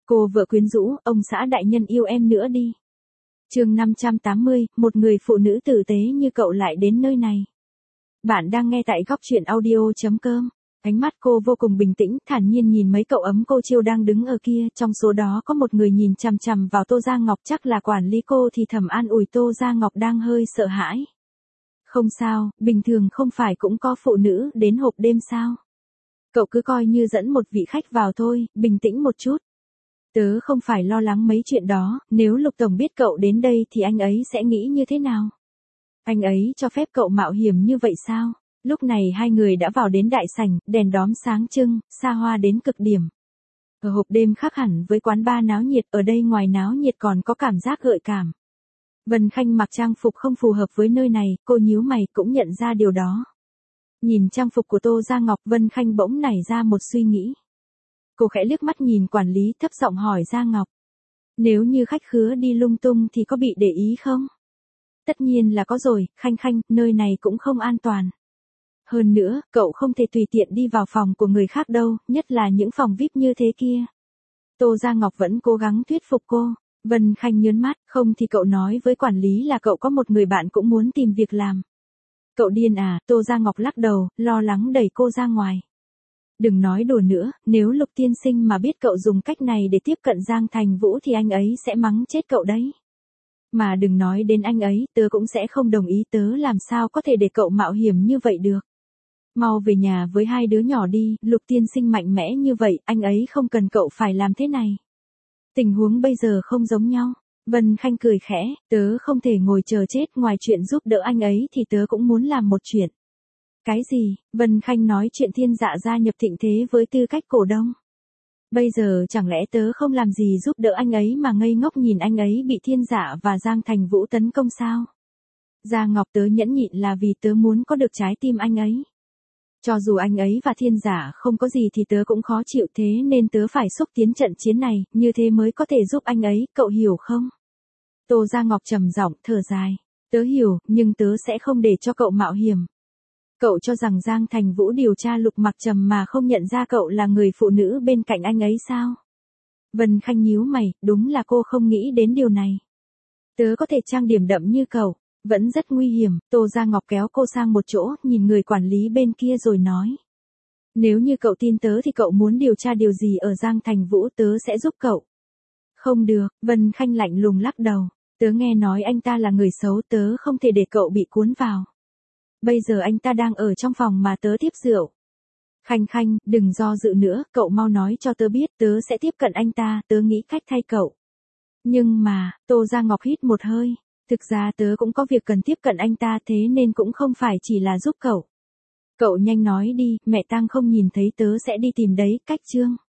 Cô vợ quyến rũ, ông xã đại nhân yêu em nữa đi. Chương 580, một người phụ nữ tử tế như cậu lại đến nơi này. Bạn đang nghe tại góc truyện audio.com. Ánh mắt cô vô cùng bình tĩnh, thản nhiên nhìn mấy cậu ấm cô chiêu đang đứng ở kia, trong số đó có một người nhìn chằm chằm vào Tô Gia Ngọc, chắc là quản lý cô, thì thầm an ủi Tô Gia Ngọc đang hơi sợ hãi. Không sao, bình thường không phải cũng có phụ nữ đến hộp đêm sao? Cậu cứ coi như dẫn một vị khách vào thôi, bình tĩnh một chút. Tớ không phải lo lắng mấy chuyện đó, nếu Lục Tổng biết cậu đến đây thì anh ấy sẽ nghĩ như thế nào? Anh ấy cho phép cậu mạo hiểm như vậy sao? Lúc này hai người đã vào đến đại sảnh, đèn đóm sáng trưng, xa hoa đến cực điểm. Ở hộp đêm khác hẳn với quán bar náo nhiệt, ở đây ngoài náo nhiệt còn có cảm giác gợi cảm. Vân Khanh mặc trang phục không phù hợp với nơi này, cô nhíu mày cũng nhận ra điều đó. Nhìn trang phục của Tô Gia Ngọc, Vân Khanh bỗng nảy ra một suy nghĩ. Cô khẽ liếc mắt nhìn quản lý, thấp giọng hỏi Gia Ngọc. Nếu như khách khứa đi lung tung thì có bị để ý không? Tất nhiên là có rồi, Khanh Khanh, nơi này cũng không an toàn. Hơn nữa, cậu không thể tùy tiện đi vào phòng của người khác đâu, nhất là những phòng VIP như thế kia. Tô Gia Ngọc vẫn cố gắng thuyết phục cô. Vân Khanh nhớn mắt, không thì cậu nói với quản lý là cậu có một người bạn cũng muốn tìm việc làm. Cậu điên à? Tô Gia Ngọc lắc đầu, lo lắng đẩy cô ra ngoài. Đừng nói đùa nữa, nếu Lục tiên sinh mà biết cậu dùng cách này để tiếp cận Giang Thành Vũ thì anh ấy sẽ mắng chết cậu đấy. Mà đừng nói đến anh ấy, tớ cũng sẽ không đồng ý, tớ làm sao có thể để cậu mạo hiểm như vậy được. Mau về nhà với hai đứa nhỏ đi, Lục tiên sinh mạnh mẽ như vậy, anh ấy không cần cậu phải làm thế này. Tình huống bây giờ không giống nhau. Vân Khanh cười khẽ, tớ không thể ngồi chờ chết, ngoài chuyện giúp đỡ anh ấy thì tớ cũng muốn làm một chuyện. Cái gì? Vân Khanh nói chuyện Thiên Dạ gia nhập Thịnh Thế với tư cách cổ đông. Bây giờ chẳng lẽ tớ không làm gì giúp đỡ anh ấy mà ngây ngốc nhìn anh ấy bị Thiên Dạ và Giang Thành Vũ tấn công sao? Gia Ngọc, tớ nhẫn nhịn là vì tớ muốn có được trái tim anh ấy. Cho dù anh ấy và Thiên Dạ không có gì thì tớ cũng khó chịu, thế nên tớ phải xúc tiến trận chiến này, như thế mới có thể giúp anh ấy, cậu hiểu không? Tô Gia Ngọc trầm giọng thở dài. Tớ hiểu, nhưng tớ sẽ không để cho cậu mạo hiểm. Cậu cho rằng Giang Thành Vũ điều tra Lục Mặc Trầm mà không nhận ra cậu là người phụ nữ bên cạnh anh ấy sao? Vân Khanh nhíu mày, đúng là cô không nghĩ đến điều này. Tớ có thể trang điểm đậm như cậu, vẫn rất nguy hiểm. Tô Gia Ngọc kéo cô sang một chỗ, nhìn người quản lý bên kia rồi nói. Nếu như cậu tin tớ thì cậu muốn điều tra điều gì ở Giang Thành Vũ, tớ sẽ giúp cậu. Không được, Vân Khanh lạnh lùng lắc đầu. Tớ nghe nói anh ta là người xấu, tớ không thể để cậu bị cuốn vào. Bây giờ anh ta đang ở trong phòng mà tớ tiếp rượu. Khanh Khanh, đừng do dự nữa, cậu mau nói cho tớ biết, tớ sẽ tiếp cận anh ta, tớ nghĩ cách thay cậu. Nhưng mà, Tô Gia Ngọc hít một hơi, thực ra tớ cũng có việc cần tiếp cận anh ta, thế nên cũng không phải chỉ là giúp cậu. Cậu nhanh nói đi, mẹ tang không nhìn thấy tớ sẽ đi tìm đấy, cách chương.